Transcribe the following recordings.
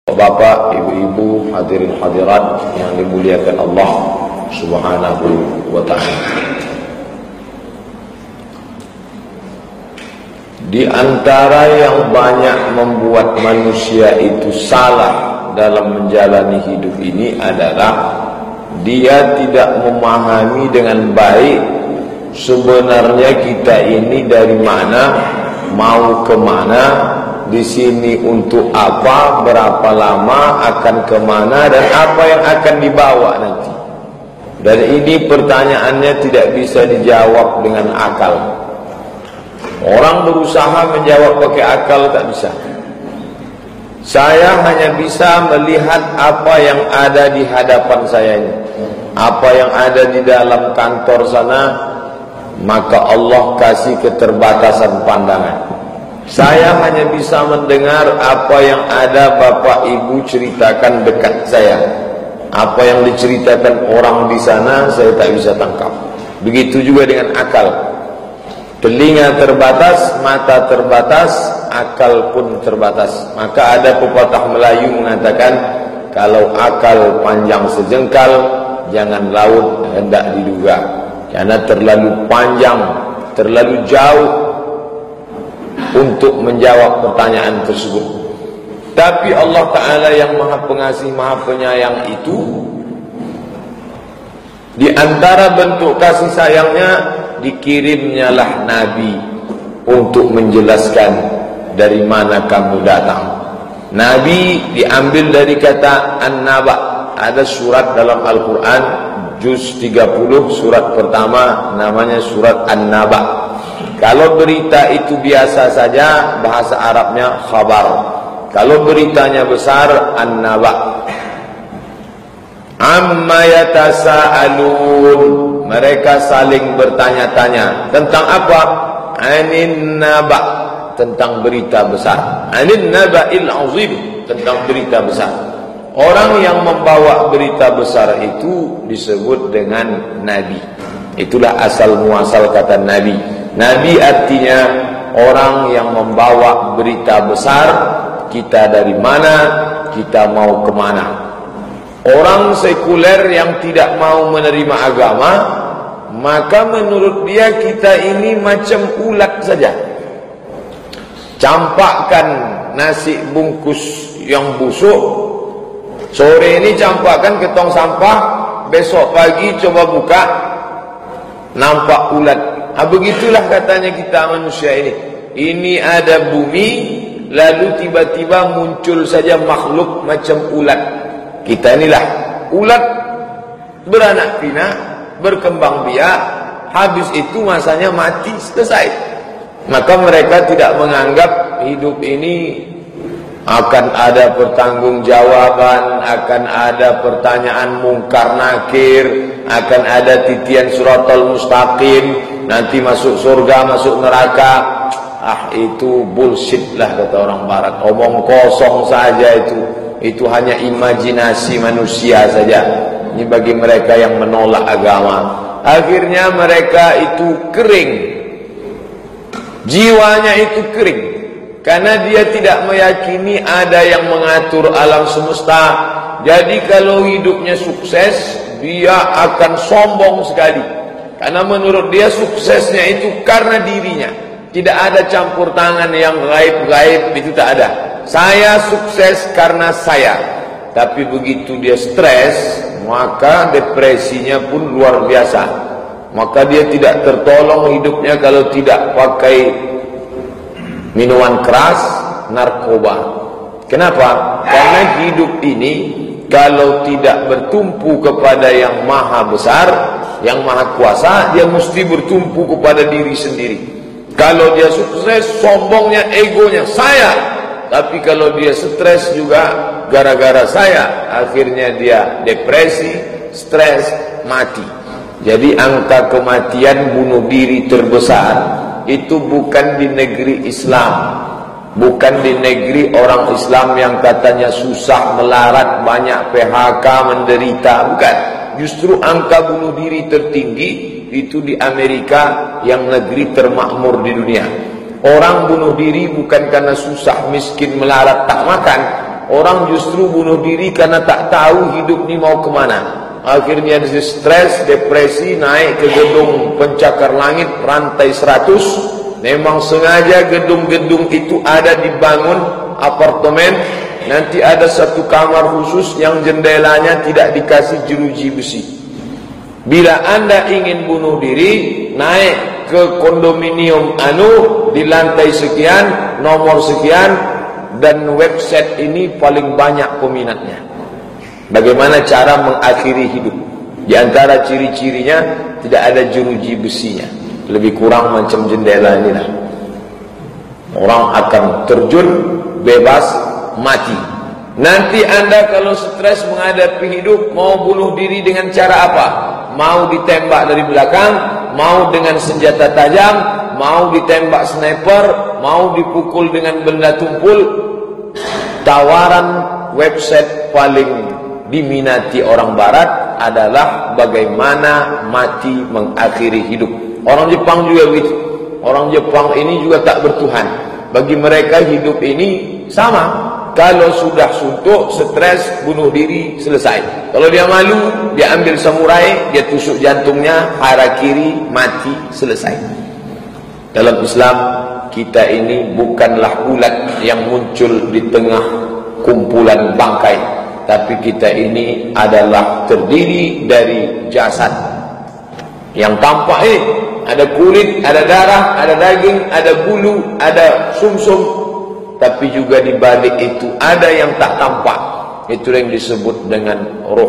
Bapak, ibu-ibu, hadirin hadirat yang dimuliakan Allah Subhanahu wa ta'ala. Di antara yang banyak membuat manusia itu salah dalam menjalani hidup ini adalah dia tidak memahami dengan baik sebenarnya kita ini dari mana, mau kemana, di sini untuk apa, berapa lama, akan kemana, dan apa yang akan dibawa nanti. Dan ini pertanyaannya tidak bisa dijawab dengan akal. Orang berusaha menjawab pakai akal tak bisa. Saya hanya bisa melihat apa yang ada di hadapan saya ini, apa yang ada di dalam kantor sana, maka Allah kasih keterbatasan pandangan. Saya hanya bisa mendengar apa yang ada bapak ibu ceritakan dekat saya. Apa yang diceritakan orang di sana saya tak bisa tangkap. Begitu juga dengan akal. Telinga terbatas, mata terbatas, akal pun terbatas. Maka ada pepatah Melayu mengatakan, kalau akal panjang sejengkal, jangan laut hendak diduga. Karena terlalu panjang, terlalu jauh untuk menjawab pertanyaan tersebut. Tapi Allah Ta'ala yang maha pengasih, maha penyayang itu, di antara bentuk kasih sayangnya, dikirimnyalah Nabi untuk menjelaskan dari mana kamu datang. Nabi diambil dari kata An-Naba. Ada surat dalam Al-Quran juz 30, surat pertama namanya surat An-Naba. Kalau berita itu biasa saja, bahasa Arabnya khabar. Kalau beritanya besar, An-Naba. Amma yatasaalun, mereka saling bertanya-tanya tentang apa? Anin naba, tentang berita besar. Anin naba'il azim, tentang berita besar. Orang yang membawa berita besar itu disebut dengan Nabi. Itulah asal muasal kata Nabi. Nabi artinya orang yang membawa berita besar. Kita dari mana, kita mau kemana. Orang sekuler yang tidak mau menerima agama, maka menurut dia kita ini macam ulat saja. Campakkan nasi bungkus yang busuk, sore ini campakkan ke tong sampah, besok pagi coba buka, nampak ulat. Begitulah katanya kita manusia ini. Ini ada bumi, lalu tiba-tiba muncul saja makhluk macam ulat. Kita inilah ulat, beranak pinak, berkembang biak, habis itu masanya mati, selesai. Maka mereka tidak menganggap hidup ini akan ada pertanggungjawaban, akan ada pertanyaan mungkar nakir, akan ada titian suratul mustaqim, nanti masuk surga, masuk neraka. Itu bullshit lah kata orang barat. Omong kosong saja itu. Itu hanya imajinasi manusia saja. Ini bagi mereka yang menolak agama. Akhirnya mereka itu kering. Jiwanya itu kering. Karena dia tidak meyakini ada yang mengatur alam semesta. Jadi kalau hidupnya sukses, dia akan sombong sekali. Karena menurut dia suksesnya itu karena dirinya. Tidak ada campur tangan yang gaib-gaib, itu tak ada. Saya sukses karena saya. Tapi begitu dia stres, maka depresinya pun luar biasa. Maka dia tidak tertolong hidupnya kalau tidak pakai minuman keras, narkoba. Kenapa? Karena hidup ini kalau tidak bertumpu kepada yang maha besar, yang maha kuasa, dia mesti bertumpu kepada diri sendiri. Kalau dia sukses, sombongnya, egonya, saya. Tapi kalau dia stres juga gara-gara saya, akhirnya dia depresi, stres, mati. Jadi angka kematian bunuh diri terbesar itu bukan di negeri Islam, bukan di negeri orang Islam yang katanya susah, melarat, banyak PHK, menderita, bukan. Justru angka bunuh diri tertinggi itu di Amerika, yang negeri termakmur di dunia. Orang bunuh diri bukan karena susah, miskin, melarat, tak makan, Orang justru bunuh diri karena tak tahu hidup ni mau kemana. Akhirnya dia stres, depresi, naik ke gedung pencakar langit rantai 100. Memang sengaja gedung-gedung itu ada dibangun apartemen. Nanti ada satu kamar khusus yang jendelanya tidak dikasih jeruji besi. Bila anda ingin bunuh diri, naik ke kondominium di lantai sekian, nomor sekian, dan website ini paling banyak peminatnya. Bagaimana cara mengakhiri hidup? Di antara ciri-cirinya tidak ada jeruji besinya. Lebih kurang macam jendela ini lah. Orang akan terjun bebas mati. Nanti anda kalau stres menghadapi hidup, mau bunuh diri dengan cara apa? Mau ditembak dari belakang, mau dengan senjata tajam, mau ditembak sniper, mau dipukul dengan benda tumpul. Tawaran website paling diminati orang barat adalah bagaimana mati mengakhiri hidup. Orang Jepang juga begitu. Orang Jepang ini juga tak bertuhan. Bagi mereka hidup ini sama. Kalau sudah suntuk, stres, bunuh diri, selesai. Kalau dia malu, dia ambil samurai, dia tusuk jantungnya, harakiri, mati, selesai. Dalam Islam, kita ini bukanlah ulat yang muncul di tengah kumpulan bangkai, tapi kita ini adalah terdiri dari jasad yang tampak ini. Ada kulit, ada darah, ada daging, ada bulu, ada sumsum. Tapi juga di balik itu ada yang tak tampak. Itu yang disebut dengan ruh.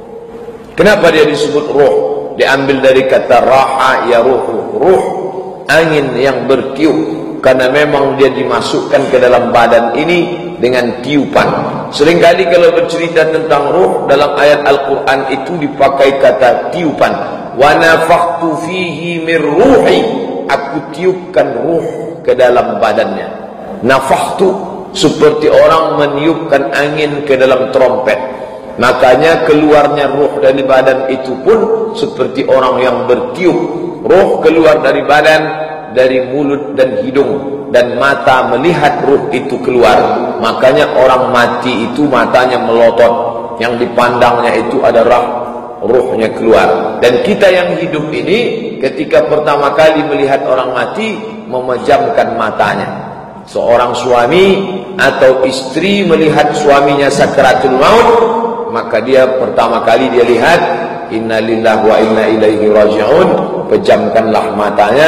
Kenapa dia disebut ruh? Diambil dari kata raha ya ruhu. Ruh, angin yang bertiup. Karena memang dia dimasukkan ke dalam badan ini dengan tiupan. Seringkali kalau bercerita tentang ruh dalam ayat Al-Quran itu dipakai kata tiupan. Wa nafakhtu fihi min ruhi, aku tiupkan ruh ke dalam badannya. Nafakhtu seperti orang meniupkan angin ke dalam trompet. Makanya keluarnya ruh dari badan itu pun seperti orang yang bertiup. Ruh keluar dari badan, dari mulut dan hidung, dan mata melihat ruh itu keluar. Makanya orang mati itu matanya melotot, yang dipandangnya itu adalah ruhnya keluar. Dan kita yang hidup ini ketika pertama kali melihat orang mati, memejamkan matanya. Seorang suami atau istri melihat suaminya sakaratul maut, maka dia pertama kali dia lihat innalillahi wa inna ilaihi raji'un, pejamkanlah matanya.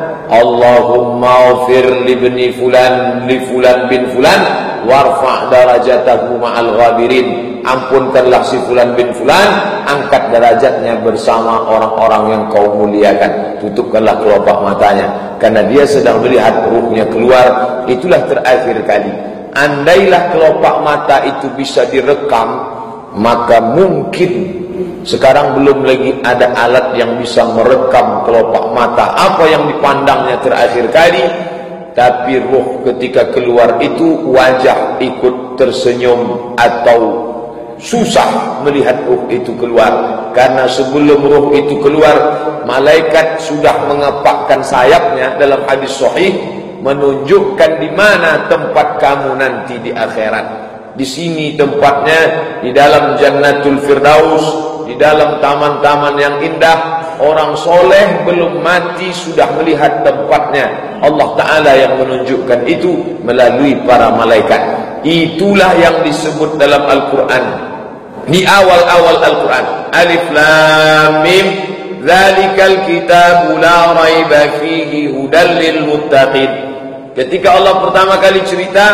Allahumma ghfir li ibni fulan li fulan bin fulan warfa' darajatahu ma'al ghabirin, ampunkanlah si fulan bin fulan, angkat derajatnya bersama orang-orang yang kau muliakan. Tutupkanlah kelopak matanya karena dia sedang melihat ruhnya keluar. Itulah terakhir kali. Andailah kelopak mata itu bisa direkam, maka mungkin sekarang belum lagi ada alat yang bisa merekam kelopak mata apa yang dipandangnya terakhir kali. Tapi ruh ketika keluar itu wajah ikut tersenyum atau susah melihat ruh itu keluar. Karena sebelum ruh itu keluar, malaikat sudah mengepakkan sayapnya dalam hadis sahih, menunjukkan di mana tempat kamu nanti di akhirat. Di sini tempatnya, di dalam Jannatul Firdaus, di dalam taman-taman yang indah. Orang soleh belum mati sudah melihat tempatnya. Allah Ta'ala yang menunjukkan itu melalui para malaikat. Itulah yang disebut dalam Al-Quran. Di awal-awal Al-Quran, Alif Lam Mim, Dzalikal kitabu la raiba fihi hudal lil muttaqin. Ketika Allah pertama kali cerita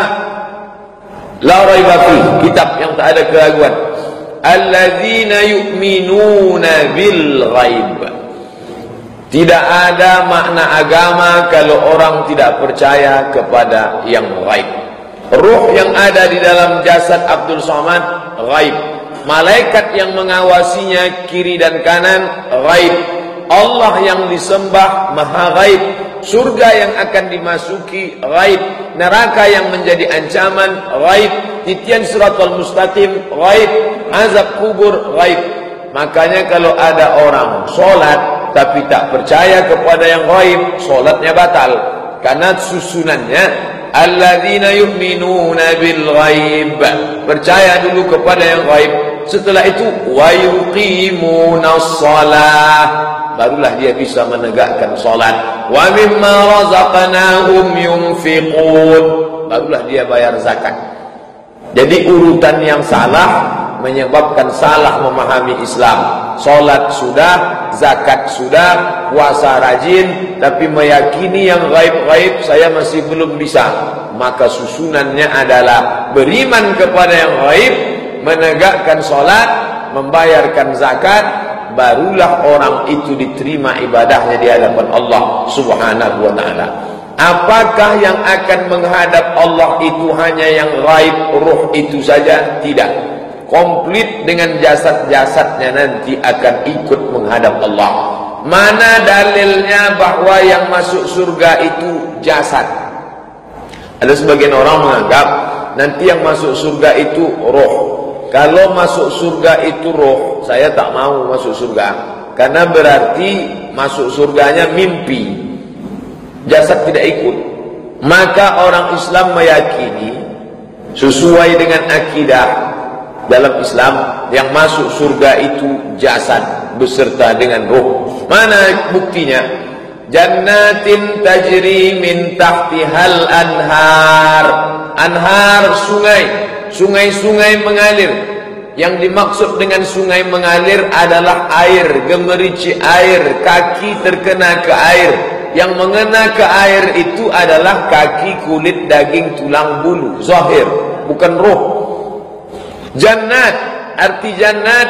la raiba fihi, kitab yang tak ada keraguan, alladzina yu'minuna bil ghaib. Tidak ada makna agama kalau orang tidak percaya kepada yang ghaib. Ruh yang ada di dalam jasad Abdul Somad ghaib. Malaikat yang mengawasinya kiri dan kanan ghaib. Allah yang disembah maha ghaib. Surga yang akan dimasuki ghaib. Neraka yang menjadi ancaman ghaib. Titian siratal mustaqim ghaib. Azab kubur ghaib. Makanya kalau ada orang solat tapi tak percaya kepada yang ghaib, solatnya batal. Karena susunannya alladzina yu'minuna bil ghaib, percaya dulu kepada yang ghaib. Setelah itu wa yuqimunas shalah, barulah dia bisa menegakkan salat. Wa mimma razaqnahum yunfiqun, barulah dia bayar zakat. Jadi urutan yang salah menyebabkan salah memahami Islam. Salat sudah, zakat sudah, puasa rajin, tapi meyakini yang gaib-gaib saya masih belum bisa. Maka susunannya adalah beriman kepada yang gaib, menegakkan salat, membayarkan zakat, barulah orang itu diterima ibadahnya di hadapan Allah Subhanahu wa taala. Apakah yang akan menghadap Allah itu hanya yang gaib, ruh itu saja? Tidak. Komplit dengan jasad-jasadnya nanti akan ikut menghadap Allah. Mana dalilnya bahwa yang masuk surga itu jasad? Ada sebagian orang menganggap nanti yang masuk surga itu roh. Kalau masuk surga itu roh, saya tak mau masuk surga, karena berarti masuk surganya mimpi, jasad tidak ikut. Maka orang Islam meyakini sesuai dengan akidah dalam Islam, yang masuk surga itu jasad beserta dengan roh. Mana buktinya? Jannatin tajri min tahtihal anhar. Anhar, sungai. Sungai-sungai mengalir. Yang dimaksud dengan sungai mengalir adalah air, gemerici air, kaki terkena ke air. Yang mengena ke air itu adalah kaki, kulit, daging, tulang, bulu, zahir, bukan roh. Jannat, arti jannat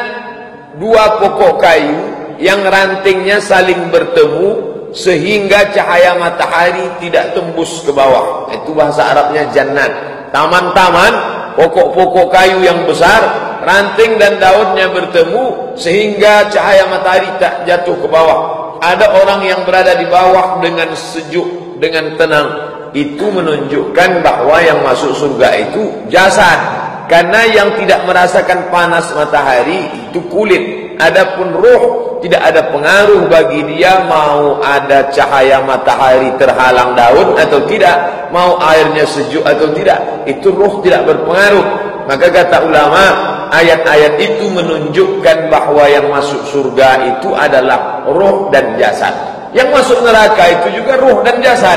dua pokok kayu yang rantingnya saling bertemu sehingga cahaya matahari tidak tembus ke bawah. Itu bahasa Arabnya jannat. Taman-taman, pokok-pokok kayu yang besar, ranting dan daunnya bertemu sehingga cahaya matahari tak jatuh ke bawah. Ada orang yang berada di bawah dengan sejuk, dengan tenang. Itu menunjukkan bahwa yang masuk surga itu jasad. Karena yang tidak merasakan panas matahari itu kulit. Adapun ruh tidak ada pengaruh bagi dia, mau ada cahaya matahari terhalang daun atau tidak, mau airnya sejuk atau tidak, itu ruh tidak berpengaruh. Maka kata ulama, ayat-ayat itu menunjukkan bahwa yang masuk surga itu adalah ruh dan jasad. Yang masuk neraka itu juga ruh dan jasad.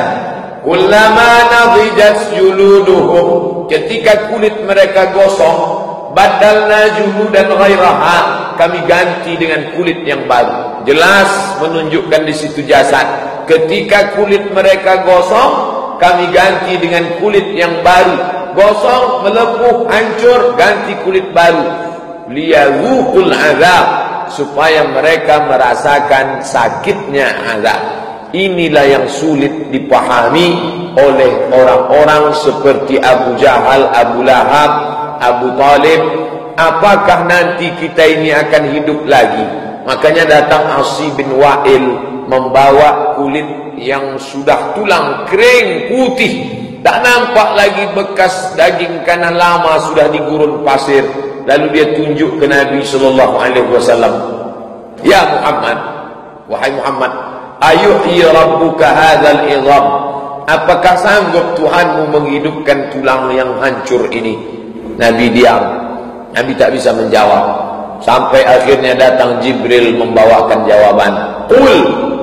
Kullama nadijat juluduhum, ketika kulit mereka gosong, badalna juludan ghairaha, kami ganti dengan kulit yang baru. Jelas menunjukkan di situ jasad. Ketika kulit mereka gosong, kami ganti dengan kulit yang baru. Gosong, melepuh, hancur, ganti kulit baru. Liyadzuqul azab, supaya mereka merasakan sakitnya azab. Inilah yang sulit dipahami oleh orang-orang seperti Abu Jahal, Abu Lahab, Abu Talib. Apakah nanti kita ini akan hidup lagi? Makanya datang Asi bin Wa'il membawa kulit yang sudah tulang kering putih, tak nampak lagi bekas daging karena lama sudah digurun pasir. Lalu dia tunjuk ke Nabi SAW. Ya Muhammad, wahai Muhammad, ayuhyi rabbuka hadzal idham, apakah sanggup Tuhanmu menghidupkan tulang yang hancur ini? Nabi diam, Nabi tak bisa menjawab. Sampai akhirnya datang Jibril membawakan jawaban. Qul,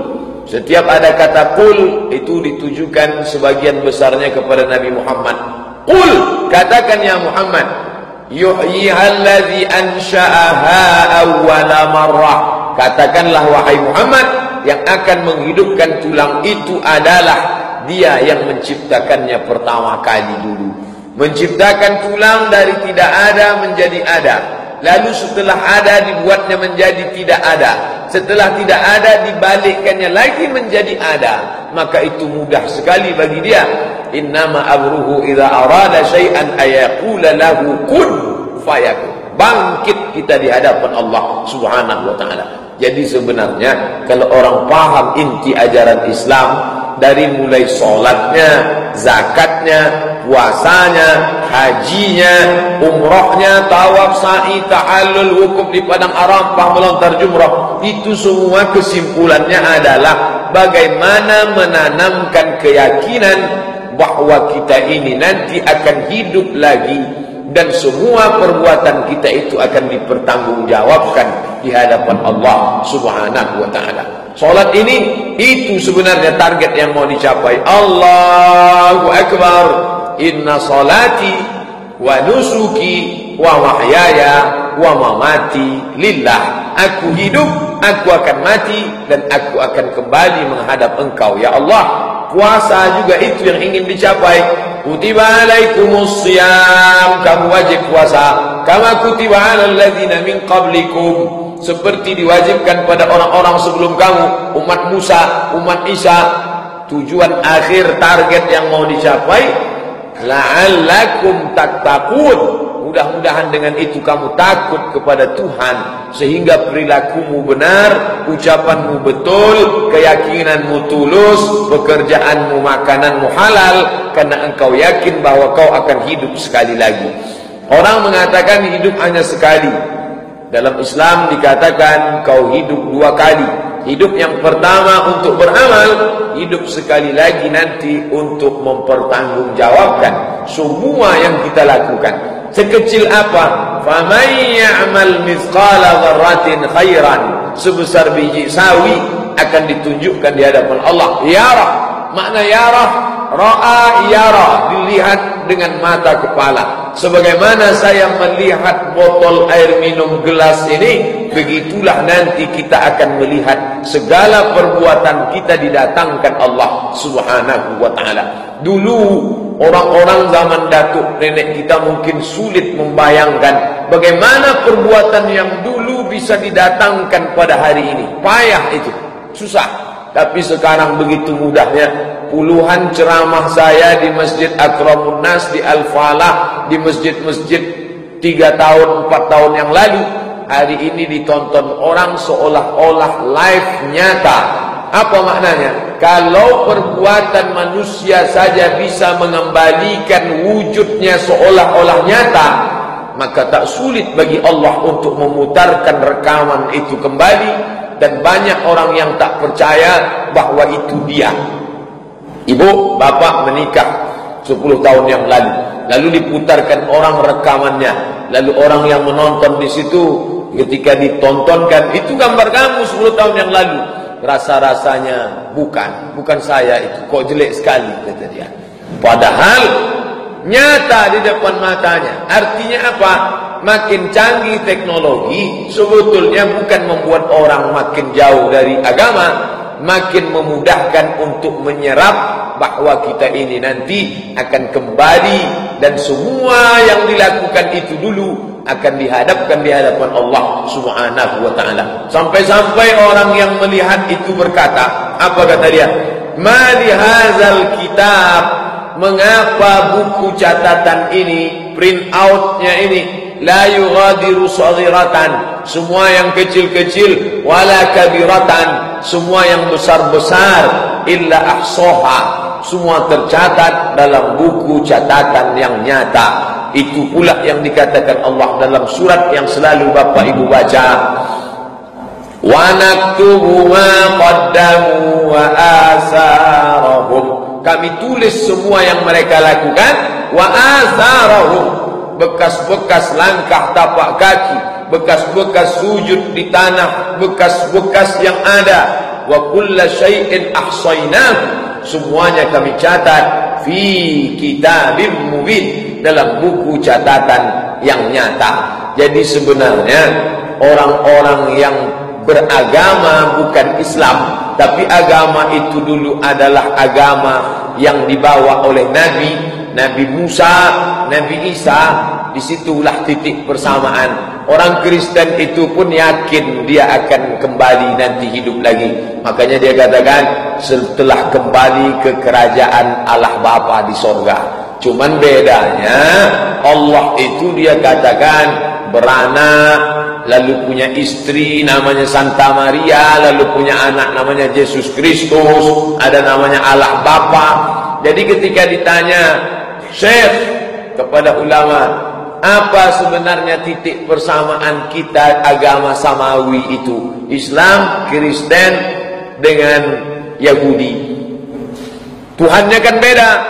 setiap ada kata qul itu ditujukan sebagian besarnya kepada Nabi Muhammad. Qul, katakan ya Muhammad, yuhyiha allazi ansha'aha awwala marrah, katakanlah wahai Muhammad, yang akan menghidupkan tulang itu adalah dia yang menciptakannya pertama kali dulu. Menciptakan tulang dari tidak ada menjadi ada. Lalu setelah ada dibuatnya menjadi tidak ada. Setelah tidak ada dibalikkannya lagi menjadi ada. Maka itu mudah sekali bagi dia. Innama amruhu idza arada syai'an ayaqula lahu kun fayakun. Bangkit kita di hadapan Allah Subhanahu wa taala. Jadi sebenarnya kalau orang paham inti ajaran Islam, dari mulai sholatnya, zakatnya, puasanya, hajinya, umrohnya, tawaf, sa'i, ta'allul, wukuf di padang Arafah, melontar jumrah, itu semua kesimpulannya adalah bagaimana menanamkan keyakinan bahwa kita ini nanti akan hidup lagi dan semua perbuatan kita itu akan dipertanggungjawabkan di hadapan Allah Subhanahu wa taala. Salat ini itu sebenarnya target yang mau dicapai. Allahu Akbar. Inna salati wa nusuki wa mahyaya wa mamati lillah. Aku hidup, aku akan mati, dan aku akan kembali menghadap Engkau ya Allah. Puasa juga itu yang ingin dicapai. Kutiba alaikumus shiyam, kamu wajib puasa. Kama kutiba alal ladzina min qablikum, seperti diwajibkan pada orang-orang sebelum kamu, umat Musa, umat Isa. Tujuan akhir target yang mau dicapai, la'allakum tattaqun. Mudah-mudahan dengan itu kamu takut kepada Tuhan, sehingga perilakumu benar, ucapanmu betul, keyakinanmu tulus, pekerjaanmu, makananmu halal, karena engkau yakin bahwa kau akan hidup sekali lagi. Orang mengatakan hidup hanya sekali. Dalam Islam dikatakan kau hidup 2 kali. Hidup yang pertama untuk beramal, hidup sekali lagi nanti untuk mempertanggungjawabkan semua yang kita lakukan. Sekecil apa? Faman ya'mal mithqala dzarratin khairan, sebesar biji sawi akan ditunjukkan di hadapan Allah. Yarah, makna yarah, ra'a yara, dilihat dengan mata kepala. Sebagaimana saya melihat botol air minum gelas ini, begitulah nanti kita akan melihat segala perbuatan kita didatangkan Allah Subhanahu wa taala. Dulu orang-orang zaman datuk nenek kita mungkin sulit membayangkan bagaimana perbuatan yang dulu bisa didatangkan pada hari ini. Payah itu, susah. Tapi sekarang begitu mudahnya. Puluhan ceramah saya di Masjid Akramun Nas, di Al-Falah, di masjid-masjid 3 tahun, 4 tahun yang lalu, hari ini ditonton orang seolah-olah live nyata. Apa maknanya? Kalau perbuatan manusia saja bisa mengembalikan wujudnya seolah-olah nyata, maka tak sulit bagi Allah untuk memutarkan rekaman itu kembali. Dan banyak orang yang tak percaya bahwa itu dia. Ibu, bapak menikah 10 tahun yang lalu diputarkan orang rekamannya, lalu orang yang menonton di situ ketika ditontonkan, itu gambar kamu 10 tahun yang lalu. Rasa-rasanya bukan saya itu, kok jelek sekali, kata dia. Padahal nyata di depan matanya. Artinya apa? Makin canggih teknologi sebetulnya bukan membuat orang makin jauh dari agama, makin memudahkan untuk menyerap bahwa kita ini nanti akan kembali, dan semua yang dilakukan itu dulu akan dihadapkan di hadapan Allah Subhanahu wa taala. Sampai-sampai orang yang melihat itu berkata, apa kata dia? Ma li hadzal kitab, mengapa buku catatan ini, print outnya ini, la yughadiru saghiratan, semua yang kecil-kecil, wala kabiratan, semua yang besar-besar, illa ahsaha, semua tercatat dalam buku catatan yang nyata. Itu pula yang dikatakan Allah dalam surat yang selalu Bapak Ibu baca, wa naktubu ma qaddamu wa asarahum, kami tulis semua yang mereka lakukan, wa asarahum, bekas-bekas langkah tapak kaki, bekas-bekas sujud di tanah, bekas-bekas yang ada. Wa kulla syai'in ahsaynahu, semuanya kami catat fi kitabim mubin, dalam buku catatan yang nyata. Jadi sebenarnya orang-orang yang beragama bukan Islam, tapi agama itu dulu adalah agama yang dibawa oleh Nabi Musa, Nabi Isa. Disitulah titik persamaan. Orang Kristen itu pun yakin dia akan kembali nanti hidup lagi. Makanya dia katakan setelah kembali ke kerajaan Allah Bapa di sorga. Cuman bedanya Allah itu dia katakan beranak, lalu punya istri namanya Santa Maria, lalu punya anak namanya Yesus Kristus, ada namanya Allah Bapa. Jadi ketika ditanya Syekh kepada ulama, apa sebenarnya titik persamaan kita agama samawi itu, Islam, Kristen dengan Yahudi? Tuhannya kan beda.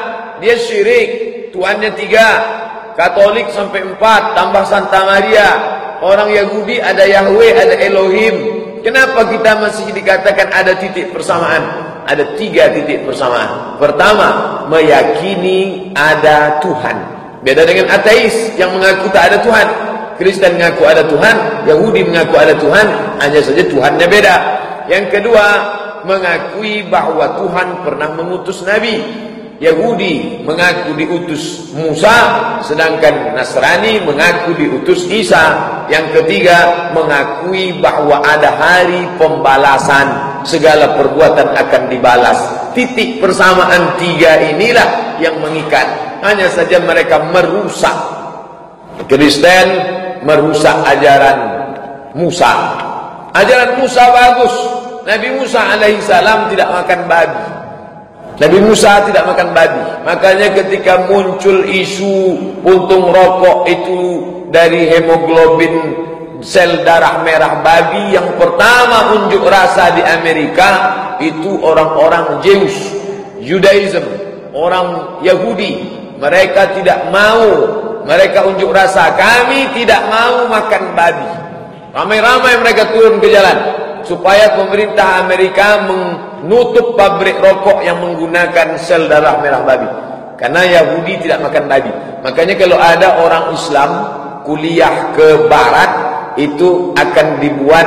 dia syirik. Tuhannya 3, Katolik sampai 4, tambah Santa Maria. Orang Yahudi ada Yahweh, ada Elohim. Kenapa kita masih dikatakan ada titik persamaan? Ada 3 titik persamaan. Pertama, meyakini ada Tuhan. Beda dengan ateis yang mengaku tak ada Tuhan. Kristen mengaku ada Tuhan, Yahudi mengaku ada Tuhan, hanya saja Tuhannya beda. Yang kedua, mengakui bahwa Tuhan pernah mengutus Nabi. Yahudi mengaku diutus Musa, sedangkan Nasrani mengaku diutus Isa. Yang ketiga, mengakui bahwa ada hari pembalasan, segala perbuatan akan dibalas. Titik persamaan 3 inilah yang mengikat. Hanya saja mereka merusak. Kristen merusak ajaran Musa. Ajaran Musa bagus. Nabi Musa alaihissalam tidak makan babi. Nabi Musa tidak makan babi. Makanya ketika muncul isu puntung rokok itu dari hemoglobin sel darah merah babi, yang pertama unjuk rasa di Amerika itu orang-orang Zeus, Judaism, orang Yahudi. Mereka tidak mau, mereka unjuk rasa, kami tidak mau makan babi. Ramai-ramai mereka turun ke jalan supaya pemerintah Amerika menutup pabrik rokok yang menggunakan sel darah merah babi. Karena Yahudi tidak makan babi. Makanya kalau ada orang Islam kuliah ke barat, itu akan dibuat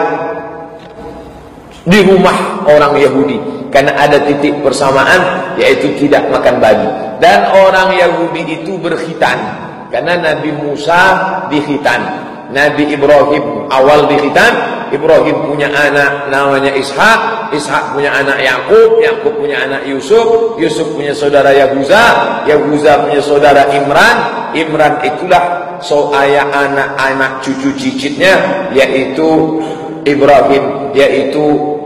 di rumah orang Yahudi. Karena ada titik persamaan, yaitu tidak makan babi. Dan orang Yahudi itu berkhitan. Karena Nabi Musa dikhitan, Nabi Ibrahim awal dikhitan. Ibrahim punya anak namanya Ishak, Ishak punya anak Yakub, Yakub punya anak Yusuf, Yusuf punya saudara Yahuza, Yahuza punya saudara Imran, Imran itulah ayah anak-anak cucu cicitnya, yaitu Ibrahim, yaitu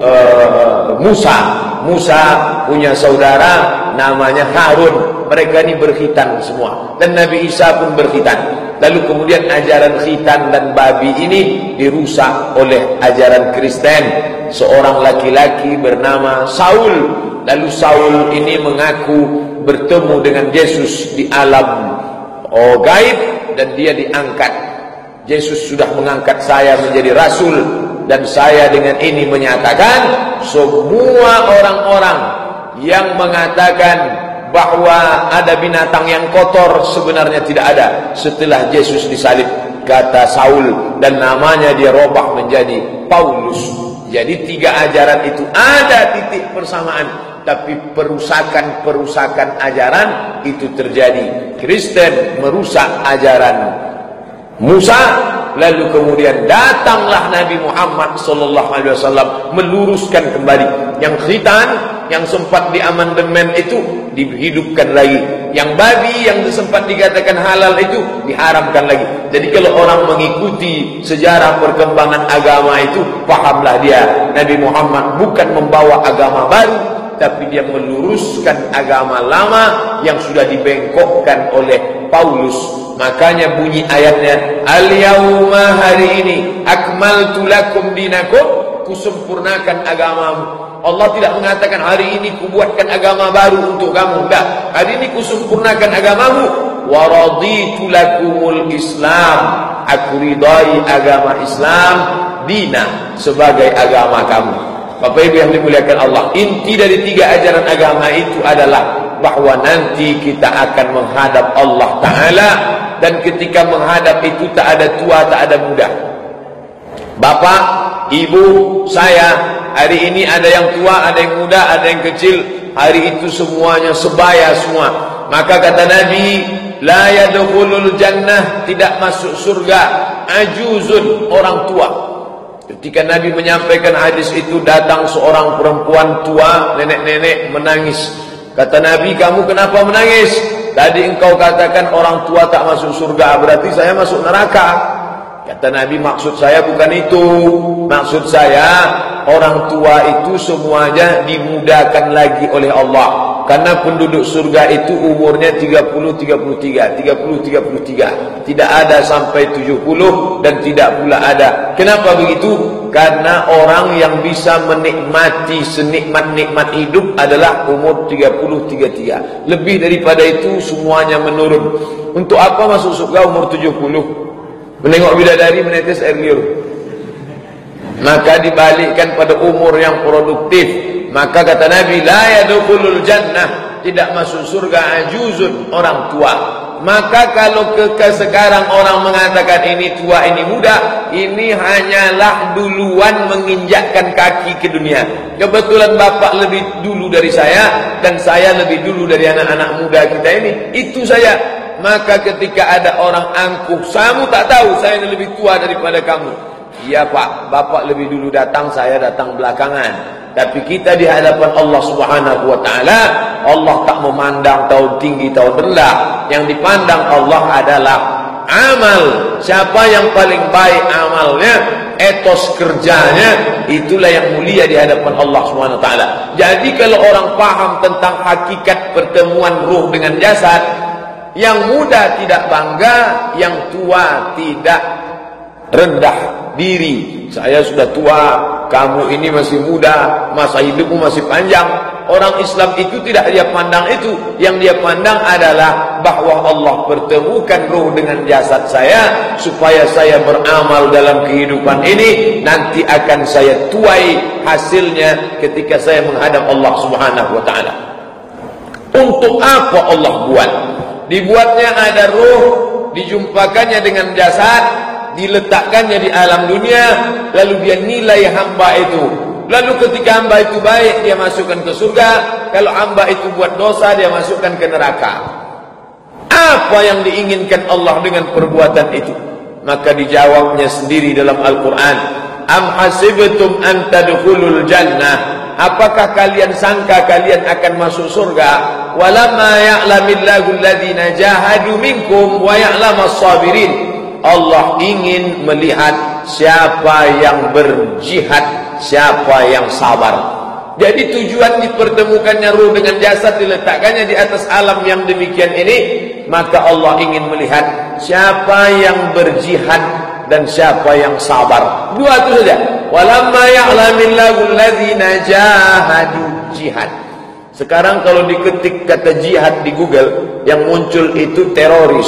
Musa. Musa punya saudara namanya Harun. Mereka ini berkhitan semua. Dan Nabi Isa pun berkhitan. Lalu kemudian ajaran khitan dan babi ini dirusak oleh ajaran Kristen. Seorang laki-laki bernama Saul. Lalu Saul ini mengaku bertemu dengan Yesus di alam gaib, dan dia diangkat. Yesus sudah mengangkat saya menjadi rasul, dan saya dengan ini menyatakan semua orang-orang yang mengatakan bahwa ada binatang yang kotor sebenarnya tidak ada setelah Yesus disalib, kata Saul, dan namanya dia robah menjadi Paulus. Jadi 3 ajaran itu ada titik persamaan, tapi perusakan ajaran itu terjadi. Kristen merusak ajaran Musa, lalu kemudian datanglah Nabi Muhammad SAW meluruskan kembali. Yang khitan yang sempat diamandemen itu dihidupkan lagi. Yang babi yang sempat dikatakan halal itu diharamkan lagi. Jadi kalau orang mengikuti sejarah perkembangan agama itu, pahamlah dia, Nabi Muhammad bukan membawa agama baru, tapi dia meluruskan agama lama yang sudah dibengkokkan oleh Paulus. Makanya bunyi ayatnya, al-yauma, hari ini, akmaltu lakum dinakum, kusempurnakan agamamu. Allah tidak mengatakan hari ini kubuatkan agama baru untuk kamu. Tidak. Hari ini kusempurnakan agamamu. Wa raditu lakumul Islam. Aku ridai agama Islam dina sebagai agama kamu. Bapak Ibu yang dimuliakan Allah, inti dari 3 ajaran agama itu adalah bahwa nanti kita akan menghadap Allah Ta'ala, dan ketika menghadap itu tak ada tua, tak ada muda. Bapak, ibu, saya, hari ini ada yang tua, ada yang muda, ada yang kecil. Hari itu semuanya sebaya semua. Maka kata Nabi, la yadkhulul jannah, tidak masuk surga ajuzun, orang tua. Ketika Nabi menyampaikan hadis itu, datang seorang perempuan tua, nenek-nenek, menangis. Kata Nabi, kamu kenapa menangis? Tadi engkau katakan orang tua tak masuk surga, berarti saya masuk neraka. Kata Nabi, maksud saya bukan itu. Maksud saya, orang tua itu semuanya dimudahkan lagi oleh Allah. Karena penduduk surga itu umurnya 30-33. Tidak ada sampai 70, dan tidak pula ada. Kenapa begitu? karena orang yang bisa menikmati senikmat-nikmat hidup adalah umur 30-33. Lebih daripada itu semuanya menurun. Untuk apa masuk surga umur 70? Menengok bidadari menetes air liur. Maka dibalikkan pada umur yang produktif. Maka kata Nabi, la yadkhulul jannah, tidak masuk surga ajuzun, orang tua. Maka kalau sekarang orang mengatakan ini tua, ini muda, ini hanyalah duluan menginjakkan kaki ke dunia. Kebetulan bapak lebih dulu dari saya, dan saya lebih dulu dari anak-anak muda kita ini. Itu saya. Maka ketika ada orang angkuh, kamu tak tahu saya lebih tua daripada kamu. Iya pak, bapak lebih dulu datang, saya datang belakangan. Tapi kita di hadapan Allah Subhanahu wa taala, Allah tak memandang tahun tinggi tahun rendah. Yang dipandang Allah adalah amal. Siapa yang paling baik amalnya, etos kerjanya, itulah yang mulia di hadapan Allah Subhanahu wa taala. Jadi kalau orang paham tentang hakikat pertemuan ruh dengan jasad, yang muda tidak bangga, yang tua tidak rendah diri. Saya sudah tua, kamu ini masih muda, masa hidupmu masih panjang. Orang Islam itu tidak dia pandang itu. Yang dia pandang adalah bahwa Allah pertemukan ruh dengan jasad saya, supaya saya beramal dalam kehidupan ini, nanti akan saya tuai hasilnya ketika saya menghadap Allah Subhanahu wa taala. Untuk apa Allah buat? Dibuatnya ada ruh, dijumpakannya dengan jasad, diletakkannya di alam dunia, lalu dia nilai hamba itu. Lalu ketika hamba itu baik, dia masukkan ke surga. Kalau hamba itu buat dosa, dia masukkan ke neraka. Apa yang diinginkan Allah dengan perbuatan itu? Maka dijawabnya sendiri dalam Al-Quran. Am hasibtum an tadkhulul jannah, apakah kalian sangka kalian akan masuk surga? Walamma ya'lamillahu alladhina jahadu minkum wa ya'lamas sabirin. Allah ingin melihat siapa yang berjihad, siapa yang sabar. Jadi tujuan dipertemukannya ruh dengan jasad, diletakkannya di atas alam yang demikian ini, maka Allah ingin melihat siapa yang berjihad dan siapa yang sabar. Dua itu saja. Walamma ya'lamillahu alladhina jahadu, jihad. Sekarang kalau diketik kata jihad di Google, yang muncul itu teroris.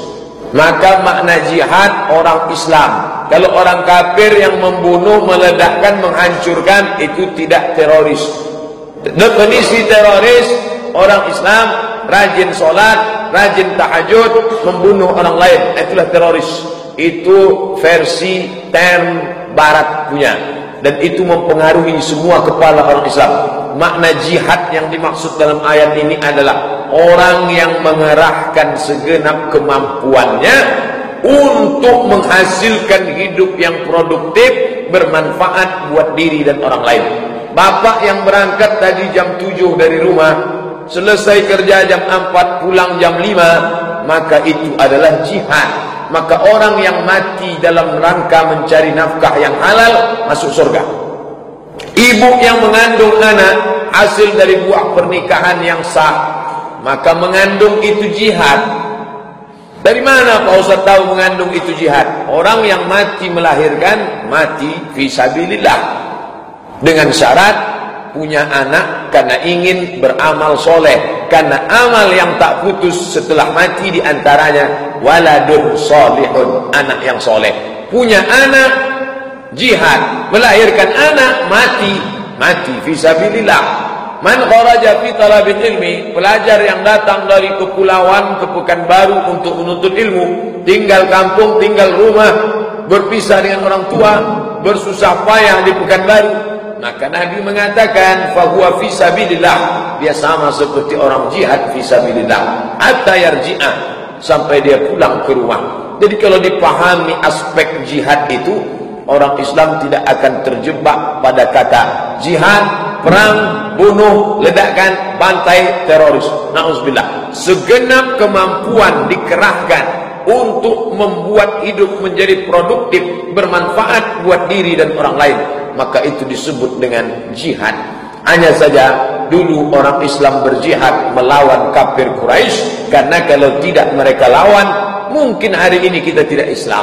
Maka makna jihad orang Islam. Kalau orang kafir yang membunuh, meledakkan, menghancurkan, itu tidak teroris. Definisi teroris, orang Islam rajin sholat, rajin tahajud, membunuh orang lain, itulah teroris. Itu versi term barat punya, dan itu mempengaruhi semua kepala orang Islam. Makna jihad yang dimaksud dalam ayat ini adalah orang yang mengerahkan segenap kemampuannya untuk menghasilkan hidup yang produktif, bermanfaat buat diri dan orang lain. Bapak yang berangkat tadi jam 7 dari rumah, selesai kerja jam 4, pulang jam 5, maka itu adalah jihad. Maka orang yang mati dalam rangka mencari nafkah yang halal masuk surga. Ibu yang mengandung anak hasil dari buah pernikahan yang sah, maka mengandung itu jihad. Dari mana Pak Ustaz tahu mengandung itu jihad? Orang yang mati melahirkan, mati fisabilillah, dengan syarat punya anak karena ingin beramal soleh. Karena amal yang tak putus setelah mati diantaranya waladun solihun, anak yang soleh. Punya anak, jihad. Melahirkan anak, mati fisabilillah. Man kharaja fi talabil ilmi, pelajar yang datang dari kepulauan ke Pekanbaru untuk menuntut ilmu, tinggal kampung, tinggal rumah, berpisah dengan orang tua, bersusah payah di Pekanbaru, maka Nabi mengatakan fahuwa fi sabilillah, dia sama seperti orang jihad fi sabilillah hatta yarji'a, sampai dia pulang ke rumah. Jadi kalau dipahami aspek jihad itu, orang Islam tidak akan terjebak pada kata jihad, perang, bunuh, ledakkan, bantai, teroris. Na'udzubillah. Segenap kemampuan dikerahkan untuk membuat hidup menjadi produktif, bermanfaat buat diri dan orang lain, maka itu disebut dengan jihad. Hanya saja dulu orang Islam berjihad melawan kafir Quraisy, karena kalau tidak mereka lawan, mungkin hari ini kita tidak Islam.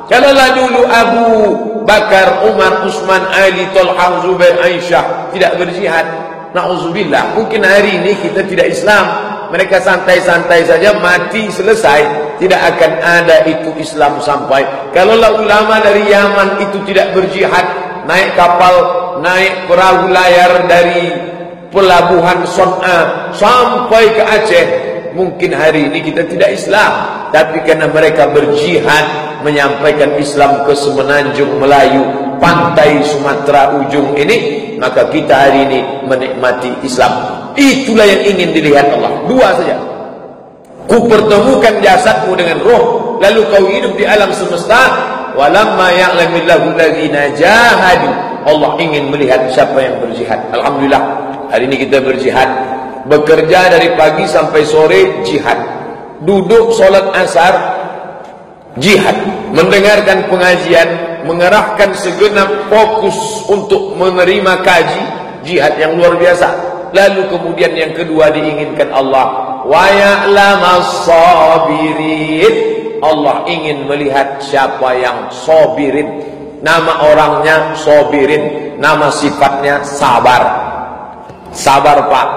Kalaulah dulu Abu Bakar, Umar, Utsman, Ali, Thalhah, Zubair, Aisyah tidak berjihad, na'udzubillah, mungkin hari ini kita tidak Islam. Mereka santai-santai saja, mati selesai, tidak akan ada itu Islam sampai. Kalaulah ulama dari Yaman itu tidak berjihad, naik kapal, naik perahu layar dari pelabuhan Son'a sampai ke Aceh, mungkin hari ini kita tidak Islam. Tapi karena mereka berjihad menyampaikan Islam ke semenanjung Melayu, pantai Sumatera ujung ini, maka kita hari ini menikmati Islam. Itulah yang ingin dilihat Allah. Dua saja. Ku pertemukan jasadmu dengan roh, lalu kau hidup di alam semesta. Walamma ya'lamillahu alladzina jahadu. Allah ingin melihat siapa yang berjihad. Alhamdulillah, hari ini kita berjihad. Bekerja dari pagi sampai sore, jihad. Duduk solat asar, jihad. Mendengarkan pengajian, mengerahkan segenap fokus untuk menerima kaji, jihad yang luar biasa. Lalu kemudian yang kedua diinginkan Allah, wa ya'lamas sabirin. Allah ingin melihat siapa yang sabirin. Nama orangnya sabirin, nama sifatnya sabar. Sabar, Pak.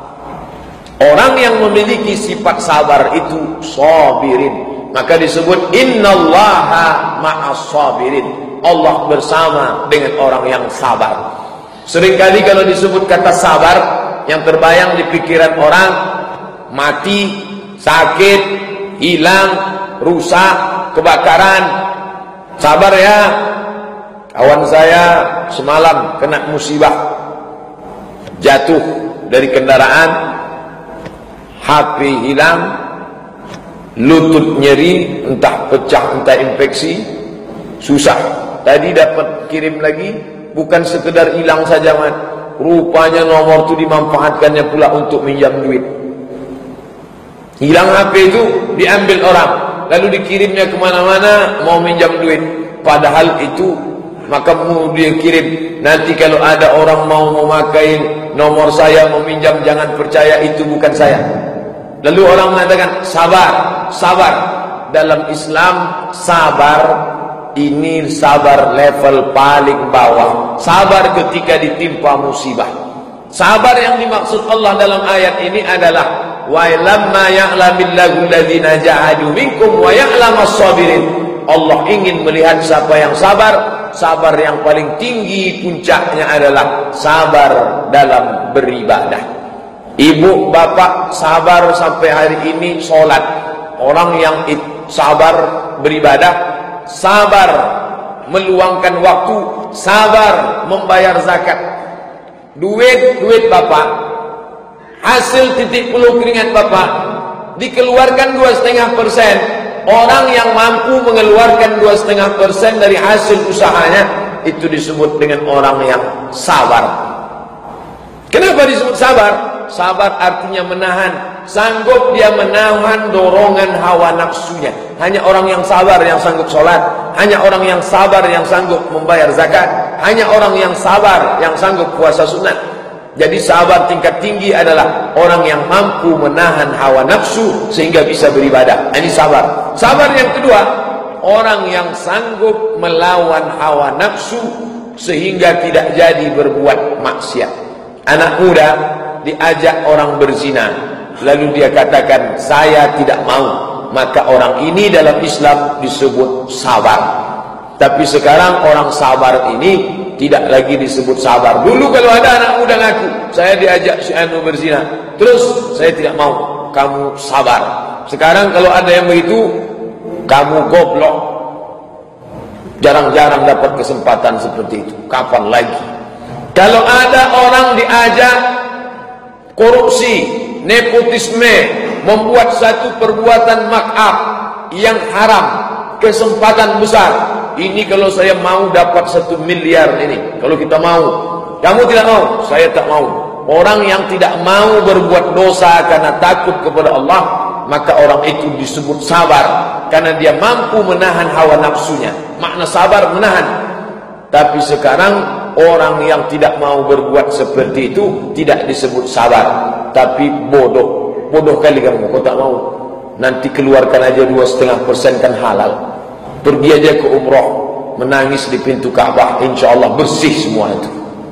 Orang yang memiliki sifat sabar itu sabirin. Maka disebut innallaha ma'as sabirin. Allah bersama dengan orang yang sabar. Seringkali kalau disebut kata sabar, yang terbayang di pikiran orang mati, sakit, hilang, rusak, kebakaran. Sabar ya. Kawan saya semalam kena musibah, jatuh dari kendaraan, HP hilang, lutut nyeri, entah pecah, entah infeksi, susah. Tadi dapat kirim lagi, bukan sekedar hilang saja, man. Rupanya nomor itu dimanfaatkannya pula untuk minjam duit. Hilang HP itu diambil orang, lalu dikirimnya kemana-mana mau minjam duit. Padahal itu, maka mau dia kirim, nanti kalau ada orang mau memakai nomor saya meminjam, jangan percaya itu bukan saya. Lalu orang mengatakan sabar, sabar. Dalam Islam sabar ini sabar level paling bawah. Sabar ketika ditimpa musibah. Sabar yang dimaksud Allah dalam ayat ini adalah wa lamma ya'lamillahu alladzina jahadu minkum wa ya'lamas sabirin. Allah ingin melihat siapa yang sabar. Sabar yang paling tinggi puncaknya adalah sabar dalam beribadah. Ibu bapak sabar sampai hari ini sholat. Orang yang sabar beribadah, sabar meluangkan waktu, sabar membayar zakat. Duit bapak, hasil titik puluh keringat bapak dikeluarkan 2,5%. Orang yang mampu mengeluarkan 2,5% dari hasil usahanya, itu disebut dengan orang yang sabar. Kenapa disebut sabar? Sabar artinya menahan. Sanggup dia menahan dorongan hawa nafsunya. Hanya orang yang sabar yang sanggup sholat. Hanya orang yang sabar yang sanggup membayar zakat. Hanya orang yang sabar yang sanggup puasa sunat. Jadi sabar tingkat tinggi adalah orang yang mampu menahan hawa nafsu sehingga bisa beribadah. Ini sabar. Sabar yang kedua, orang yang sanggup melawan hawa nafsu sehingga tidak jadi berbuat maksiat. Anak muda diajak orang berzina, lalu dia katakan saya tidak mau, maka orang ini dalam Islam disebut sabar. Tapi sekarang orang sabar ini tidak lagi disebut sabar. Dulu kalau ada anak muda ngaku, saya diajak si anu berzina, terus saya tidak mau, kamu sabar. Sekarang kalau ada yang begitu, kamu goblok. Jarang-jarang dapat kesempatan seperti itu. Kapan lagi? Kalau ada orang diajak korupsi, nepotisme, membuat satu perbuatan mak'ab yang haram, kesempatan besar. Ini kalau saya mau dapat 1 miliar ini. Kalau kita mau. Kamu tidak mau, saya tak mau. Orang yang tidak mau berbuat dosa karena takut kepada Allah, maka orang itu disebut sabar. Karena dia mampu menahan hawa nafsunya. Makna sabar menahan. Tapi sekarang orang yang tidak mau berbuat seperti itu tidak disebut sabar, tapi bodoh. Bodoh kali kamu, kau tak mau. Nanti keluarkan aja 2,5% kan halal. Pergi aja ke umrah, menangis di pintu Ka'bah, insya Allah bersih semua itu.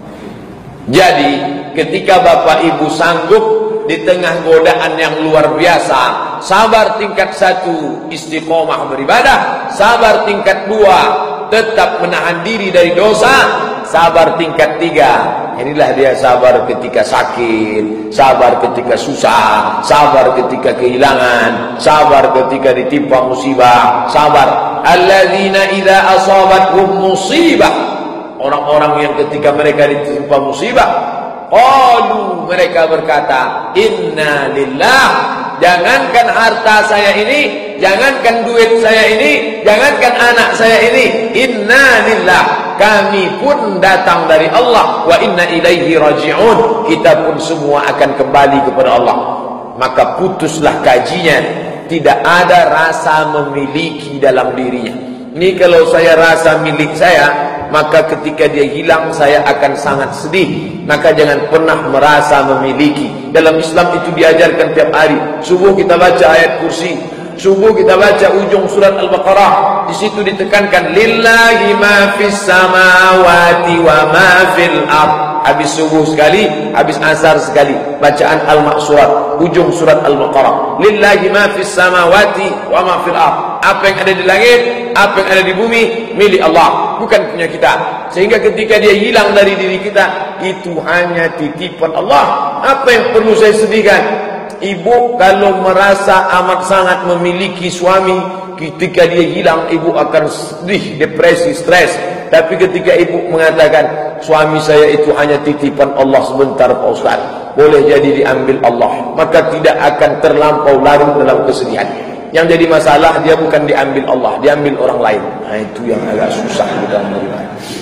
Jadi ketika bapak ibu sanggup di tengah godaan yang luar biasa, sabar tingkat 1 istiqomah beribadah, sabar tingkat 2 tetap menahan diri dari dosa, sabar tingkat 3 inilah dia sabar ketika sakit, sabar ketika susah, sabar ketika kehilangan, sabar ketika ditimpa musibah, sabar. Alladzina idza asabathum musibah, orang-orang yang ketika mereka ditimpa musibah, qalu, mereka berkata, inna lillah, jangankan harta saya ini, jangankan duit saya ini, jangankan anak saya ini, inna lillah, kami pun datang dari Allah, wa inna ilaihi raji'un, kita pun semua akan kembali kepada Allah. Maka putuslah kajinya, tidak ada rasa memiliki dalam dirinya. Ini kalau saya rasa milik saya, maka ketika dia hilang saya akan sangat sedih. Maka jangan pernah merasa memiliki. Dalam Islam itu diajarkan tiap hari. Subuh kita baca ayat kursi, subuh kita baca ujung surat Al-Baqarah. Di situ ditekankan lillahi ma fis samawati wa ma fil ard. Habis subuh sekali, habis asar sekali, bacaan Al-Ma'surat, ujung surat Al-Baqarah. Lillahi ma fis samawati wa ma fil ard. Apa yang ada di langit, apa yang ada di bumi, milik Allah, bukan punya kita. Sehingga ketika dia hilang dari diri kita, itu hanya titipan Allah. Apa yang perlu saya sedihkan? Ibu kalau merasa amat sangat memiliki suami, ketika dia hilang, ibu akan sedih, depresi, stres. Tapi ketika ibu mengatakan, suami saya itu hanya titipan Allah sebentar Pak Ustaz, boleh jadi diambil Allah, maka tidak akan terlampau larut dalam kesedihan. Yang jadi masalah dia bukan diambil Allah, diambil orang lain. Nah itu yang agak susah kita menerima.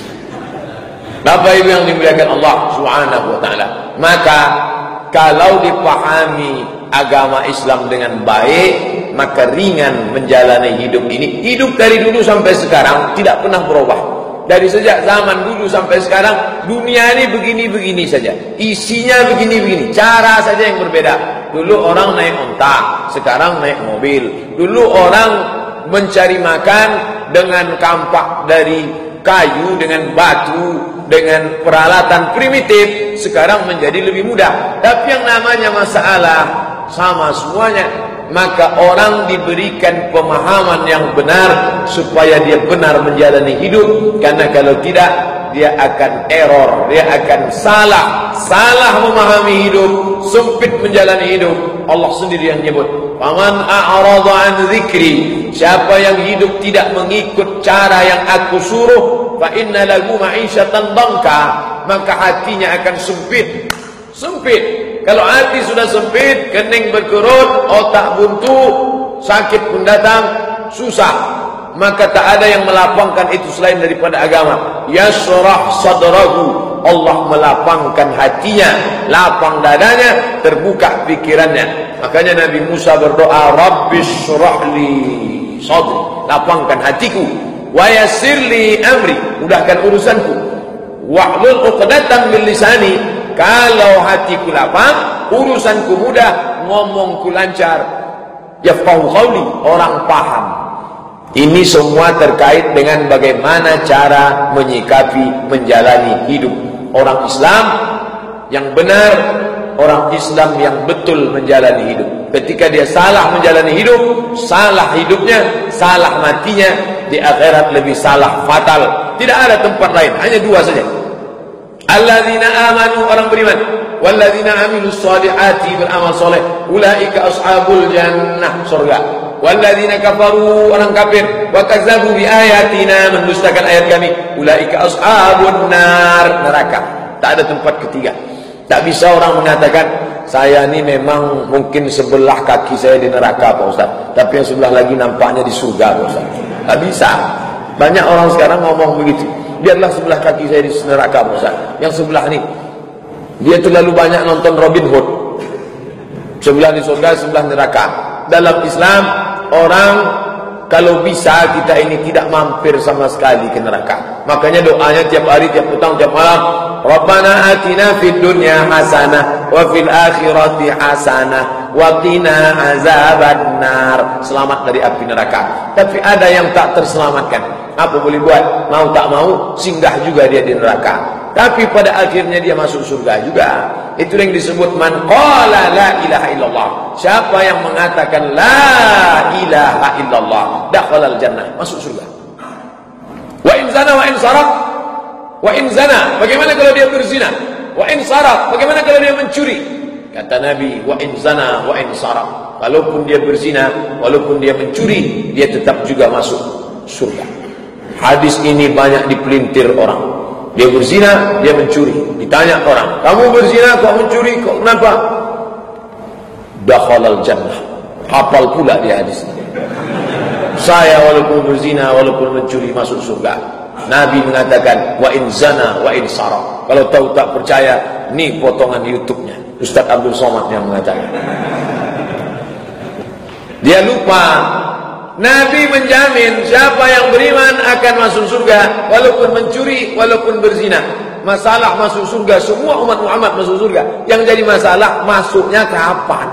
Bapak ibu yang dimuliakan Allah Subhanahu wa ta'ala, maka kalau dipahami agama Islam dengan baik, maka ringan menjalani hidup ini. Hidup dari dulu sampai sekarang tidak pernah berubah. Dari sejak zaman dulu sampai sekarang, dunia ini begini-begini saja, isinya begini-begini, cara saja yang berbeda. Dulu orang naik onta, sekarang naik mobil. Dulu orang mencari makan dengan kampak dari kayu, dengan batu, dengan peralatan primitif, sekarang menjadi lebih mudah. Tapi yang namanya masalah sama semuanya. Maka orang diberikan pemahaman yang benar supaya dia benar menjalani hidup. Karena kalau tidak, dia akan error, dia akan salah memahami hidup, sempit menjalani hidup. Allah sendiri yang nyebut, faman a'rada an dzikri, siapa yang hidup tidak mengikut cara yang aku suruh, fa inna lahu ma'isyatan dhanka, maka hatinya akan sempit. Kalau hati sudah sempit, kening berkerut, otak buntu, sakit pun datang, susah, maka tak ada yang melapangkan itu selain daripada agama. Yashrah sadrahu, Allah melapangkan hatinya, lapang dadanya, terbuka pikirannya. Makanya Nabi Musa berdoa, Rabbis shrahli sadri, lapangkan hatiku, wa yassirli amri, mudahkan urusanku, wahlul 'uqdatam min lisani, kalau hatiku lapang, urusanku mudah, ngomongku lancar. Yafqahu qawli, orang paham. Ini semua terkait dengan bagaimana cara menyikapi, menjalani hidup. Orang Islam yang benar, orang Islam yang betul menjalani hidup. Ketika dia salah menjalani hidup, salah hidupnya, salah matinya, di akhirat lebih salah fatal. Tidak ada tempat lain, hanya dua saja. Alladzina amanu, orang beriman, walladzina amilus solihati, beramal soleh, ulaika ashabul jannah, surga. Walladzina kafaru, orang kafir, wa kazzabu bi ayatina, mendustakan ayat kami, ulaika ashabun nar, neraka. Tak ada tempat ketiga. Tak bisa orang mengatakan, saya ini memang mungkin sebelah kaki saya di neraka Pak Ustaz, tapi yang sebelah lagi nampaknya di surga Pak Ustaz. Tak bisa. Banyak orang sekarang ngomong begitu. Biarlah sebelah kaki saya di neraka Pak Ustaz, yang sebelah ini dia terlalu banyak nonton Robin Hood, sebelah di surga, sebelah neraka. Dalam Islam, orang kalau bisa kita ini tidak mampir sama sekali ke neraka. Makanya doanya tiap hari, tiap petang, tiap malam, Rabbana atina fid dunya hasanah wa fil akhirati hasanah wa qina azabannar, selamat dari api neraka. Tapi ada yang tak terselamatkan. Apa boleh buat? Mau tak mau singgah juga dia di neraka. Tapi pada akhirnya dia masuk surga juga. Itu yang disebut man qala la ilaha illallah. Siapa yang mengatakan la ilaha illallah, dakhalal jannah, masuk surga. Wa in zana wa in sarak. Wa in zana, bagaimana kalau dia berzina? Wa in sarak, bagaimana kalau dia mencuri? Kata Nabi, wa in zana wa in sarak. Walaupun dia berzina, walaupun dia mencuri, dia tetap juga masuk surga. Hadis ini banyak dipelintir orang. Dia berzina, dia mencuri. Ditanya orang, kamu berzina, kok mencuri, kok kenapa? Dakhalal jannah. Hafal pula dia hadis ini. Saya walaupun berzina, walaupun mencuri, masuk surga. Nabi mengatakan, wa in zana wa in sarak. Kalau tahu tak percaya, ni potongan YouTube-nya. Ustaz Abdul Somad yang mengatakan. Dia lupa. Nabi menjamin siapa yang beriman akan masuk surga, walaupun mencuri, walaupun berzina. Masalah masuk surga, semua umat Muhammad masuk surga. Yang jadi masalah, masuknya kapan?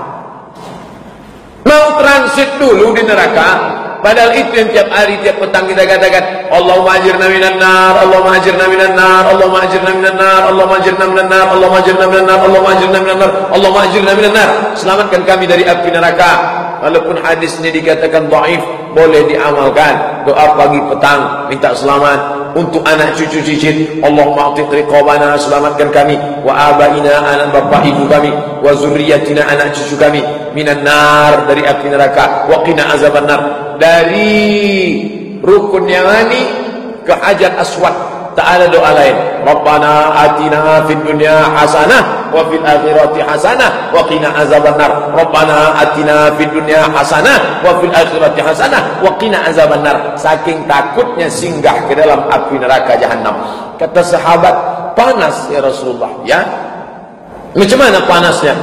Mau transit dulu di neraka. Padahal itu yang tiap hari, tiap petang kita katakan, Allahumma ajirna minan nar, Allahumma ajirna minan nar, Allahumma ajirna minan nar, Allahumma ajirna minan nar, Allahumma ajirna minan nar, Allahumma ajirna minan nar, Allahumma ajirna minan nar. Selamatkan kami dari api neraka. Walaupun hadisnya dikatakan dhaif, boleh diamalkan. Doa pagi petang minta selamat untuk anak cucu cicit. Allahumma a'tiq riqabana, selamatkan kami, wa abaina, anak bapak ibu kami, wa zurriyatina, anak cucu kami, minan nar, dari api neraka, wa qina azaban nar, dari rukun yamani ke hajar aswad. Tak ada doa lain. Rabbana atina fid dunya hasanah wa fil akhirati hasanah wa qina azabannar. Rabbana atina fid dunya hasanah wa fil akhirati hasanah wa qina azabannar. Saking takutnya singgah ke dalam api neraka jahanam. Kata sahabat, panas ya Rasulullah. Ya, macam mana panasnya?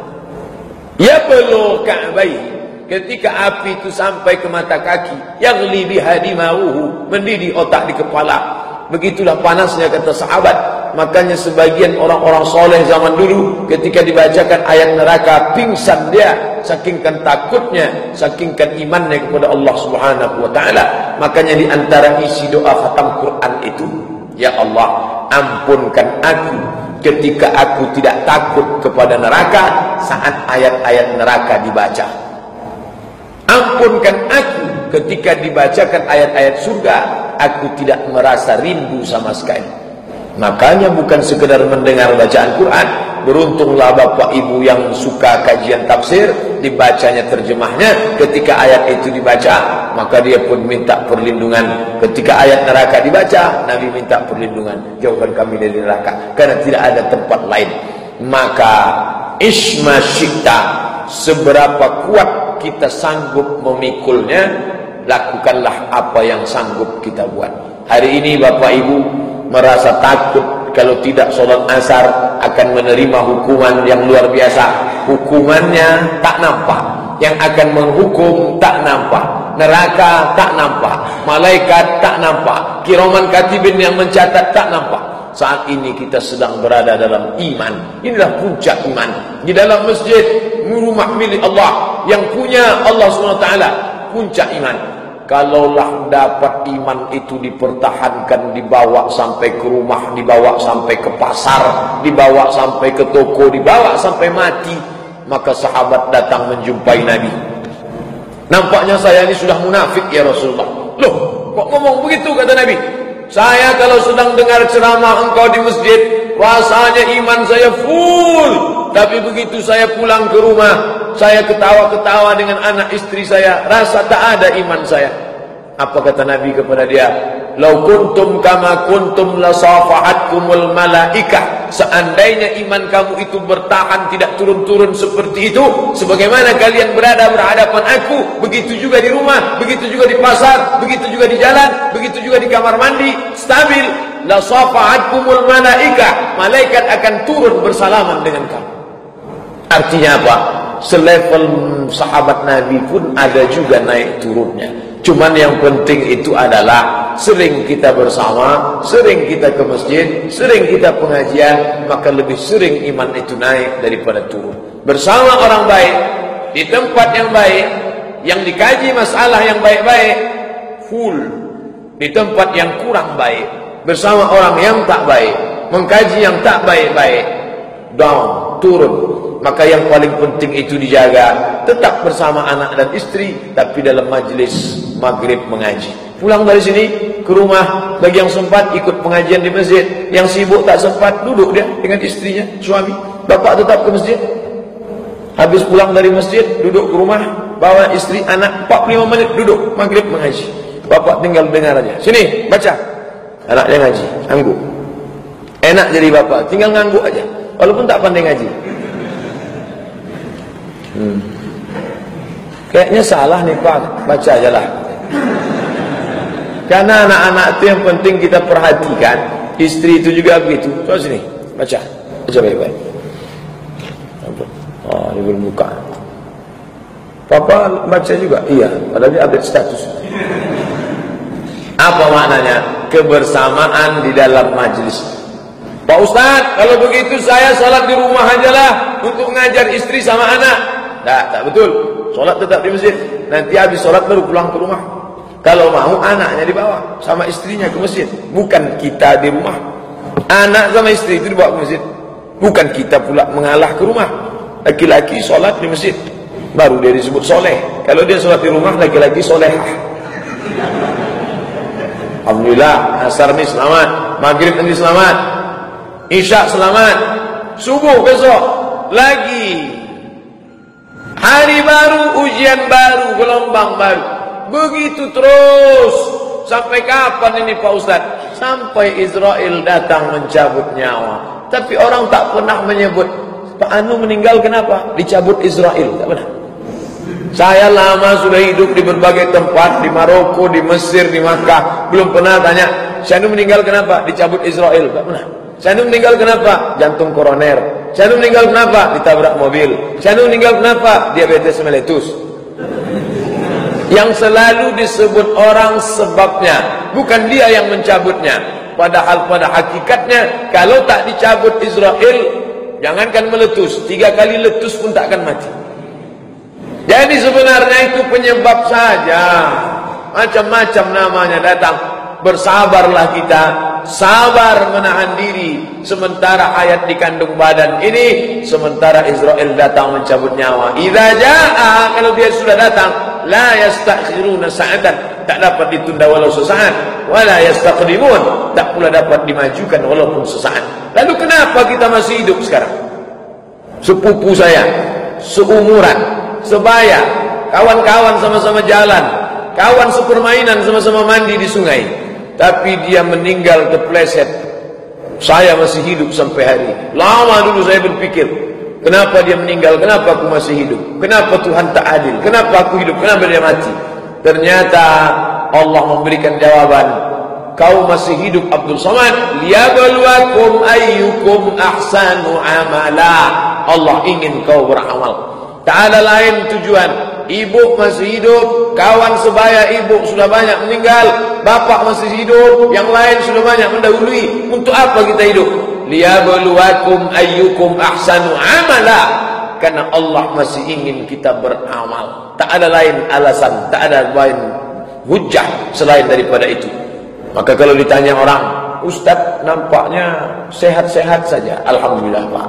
Ya belum Ka'bai. Ketika api itu sampai ke mata kaki, yaghli biha dimauhu, mendidih otak di kepala. Begitulah panasnya, kata sahabat. Makanya sebagian orang-orang soleh zaman dulu ketika dibacakan ayat neraka, pingsan dia, sakingkan takutnya, sakingkan imannya kepada Allah Subhanahu wa taala. Makanya di antara isi doa khatam Quran itu, ya Allah, ampunkan aku ketika aku tidak takut kepada neraka saat ayat-ayat neraka dibaca. Ampunkan aku ketika dibacakan ayat-ayat surga, aku tidak merasa rindu sama sekali. Makanya bukan sekedar mendengar bacaan Quran. Beruntunglah bapak ibu yang suka kajian tafsir, dibacanya terjemahnya. Ketika ayat itu dibaca, maka dia pun minta perlindungan. Ketika ayat neraka dibaca, Nabi minta perlindungan, jauhkan kami dari neraka, karena tidak ada tempat lain. Maka isma syikta, seberapa kuat kita sanggup memikulnya, lakukanlah apa yang sanggup kita buat. Hari ini bapak ibu merasa takut kalau tidak sholat asar akan menerima hukuman yang luar biasa. Hukumannya tak nampak, yang akan menghukum tak nampak, neraka tak nampak, malaikat tak nampak, kiraman katibin yang mencatat tak nampak. Saat ini kita sedang berada dalam iman. Inilah puncak iman. Di dalam masjid, rumah milik Allah, yang punya Allah SWT, puncak iman. Kalaulah dapat iman itu dipertahankan, dibawa sampai ke rumah, dibawa sampai ke pasar, dibawa sampai ke toko, dibawa sampai mati, maka sahabat datang menjumpai Nabi. Nampaknya saya ini sudah munafik ya Rasulullah. Loh, kok ngomong begitu, kata Nabi? Saya kalau sedang dengar ceramah engkau di masjid, rasanya iman saya full. Tapi begitu saya pulang ke rumah, saya ketawa-ketawa dengan anak istri saya, rasa tak ada iman saya. Apa kata Nabi kepada dia? Lau kuntum kama kuntum lasafahatkumul malaikah. Seandainya iman kamu itu bertahan, tidak turun-turun seperti itu, sebagaimana kalian berada berhadapan aku, begitu juga di rumah, begitu juga di pasar, begitu juga di jalan, begitu juga di kamar mandi, stabil, lasafahatkumul malaikah. Malaikat akan turun bersalaman dengan kamu. Artinya apa? Selevel sahabat Nabi pun ada juga naik turunnya. Cuman yang penting itu adalah sering kita bersama, sering kita ke masjid, sering kita pengajian, maka lebih sering iman itu naik daripada turun. Bersama orang baik, di tempat yang baik, yang dikaji masalah yang baik-baik, full. Di tempat yang kurang baik, bersama orang yang tak baik, mengkaji yang tak baik-baik, down, turun. Maka yang paling penting itu dijaga. Tetap bersama anak dan istri, tapi dalam majlis maghrib mengaji. Pulang dari sini ke rumah, bagi yang sempat ikut pengajian di masjid, yang sibuk tak sempat, duduk dia dengan istrinya, suami. Bapak tetap ke masjid. Habis pulang dari masjid, duduk ke rumah, bawa istri, anak, 45 menit duduk maghrib mengaji. Bapak tinggal dengar aja. Sini, baca. Anaknya ngaji, ngangguk. Enak jadi bapak, tinggal ngangguk aja, walaupun tak pandai ngaji. Kayaknya salah nih Pak, baca aja lah. Karena anak-anak itu yang penting kita perhatikan. Istri itu juga begitu. Coba sini, baca baik-baik. Oh, dia belum buka. Papa baca juga? Iya, padahal dia update status. Apa maknanya? Kebersamaan di dalam majlis. Pak Ustadz, kalau begitu saya salat di rumah aja lah untuk ngajar istri sama anak. Tak betul. Salat tetap di masjid. Nanti habis salat baru pulang ke rumah. Kalau mau anaknya dibawa sama istrinya ke masjid, bukan kita di rumah. Anak sama istri itu dibawa ke masjid, bukan kita pula mengalah ke rumah. Laki-laki salat di masjid, baru dia disebut soleh. Kalau dia salat di rumah, laki-laki solehah. Alhamdulillah, asar ni selamat, maghrib nanti selamat, isya selamat, subuh besok lagi hari baru, ujian baru, gelombang baru. Begitu terus. Sampai kapan ini Pak Ustaz? Sampai Israel datang mencabut nyawa. Tapi orang tak pernah menyebut Pak Anu meninggal kenapa? Dicabut Israel. Tak pernah. Saya lama sudah hidup di berbagai tempat, di Maroko, di Mesir, di Makkah, belum pernah tanya Saya Anu meninggal kenapa? Dicabut Israel. Tak pernah. Saya Anu meninggal kenapa? Jantung koroner. Saya Anu meninggal kenapa? Ditabrak mobil. Saya Anu meninggal kenapa? Diabetes meletus. Yang selalu disebut orang sebabnya, bukan dia yang mencabutnya. Padahal pada hakikatnya, kalau tak dicabut Israel, jangankan meletus, 3 kali letus pun tak akan mati. Jadi sebenarnya itu penyebab saja. Macam-macam namanya datang. Bersabarlah kita, sabar menahan diri. Sementara hayat di kandung badan ini, sementara Israel datang mencabut nyawa. Idza jaa, kalau dia sudah datang, la yastakhiruna sa'atan, tak dapat ditunda walau sesaat, wala yastaqdimun, tak pula dapat dimajukan walaupun sesaat. Lalu kenapa kita masih hidup sekarang? Sepupu saya, seumuran, sebaya, kawan-kawan sama-sama jalan, kawan sepermainan sama-sama mandi di sungai, tapi dia meninggal terpleset. Saya masih hidup sampai hari ini. Lama dulu saya berpikir, kenapa dia meninggal, kenapa aku masih hidup, kenapa Tuhan tak adil, kenapa aku hidup, kenapa dia mati. Ternyata Allah memberikan jawaban, kau masih hidup Abdul Samad, liyabluwakum ayyukum ahsanu amala. Allah ingin kau beramal, tak ada lain tujuan. Ibu masih hidup, kawan sebaya ibu sudah banyak meninggal, bapak masih hidup, yang lain sudah banyak mendahului. Untuk apa kita hidup? Liyabluwakum ayyukum ahsanu amala. Karena Allah masih ingin kita beramal. Tak ada lain alasan, tak ada lain hujah selain daripada itu. Maka kalau ditanya orang, Ustaz nampaknya sehat-sehat saja. Alhamdulillah Pak.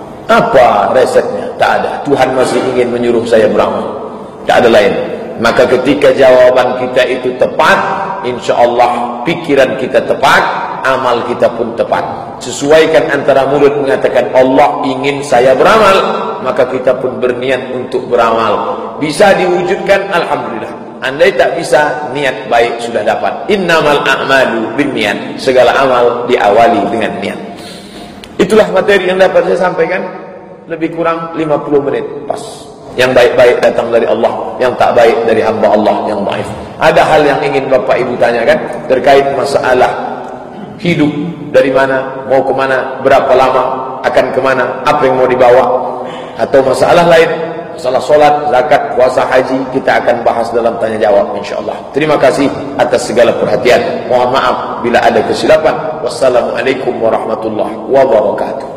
Apa resepnya? Tak ada. Tuhan masih ingin menyuruh saya beramal. Tak ada lain. Maka ketika jawaban kita itu tepat, insya-Allah pikiran kita tepat, amal kita pun tepat. Sesuaikan antara mulut mengatakan Allah ingin saya beramal, maka kita pun berniat untuk beramal. Bisa diwujudkan, alhamdulillah. Andai tak bisa, niat baik sudah dapat. Innamal a'malu binniyat. Segala amal diawali dengan niat. Itulah materi yang dapat saya sampaikan. Lebih kurang 50 menit pas. Yang baik-baik datang dari Allah, yang tak baik dari hamba Allah yang dhaif. Ada hal yang ingin Bapak Ibu tanyakan terkait masalah hidup, dari mana, mau kemana, berapa lama, akan kemana, apa yang mau dibawa, atau masalah lain, masalah solat, zakat, puasa, haji, kita akan bahas dalam tanya jawab insyaAllah. Terima kasih atas segala perhatian. Mohon maaf bila ada kesilapan. Wassalamualaikum warahmatullahi wabarakatuh.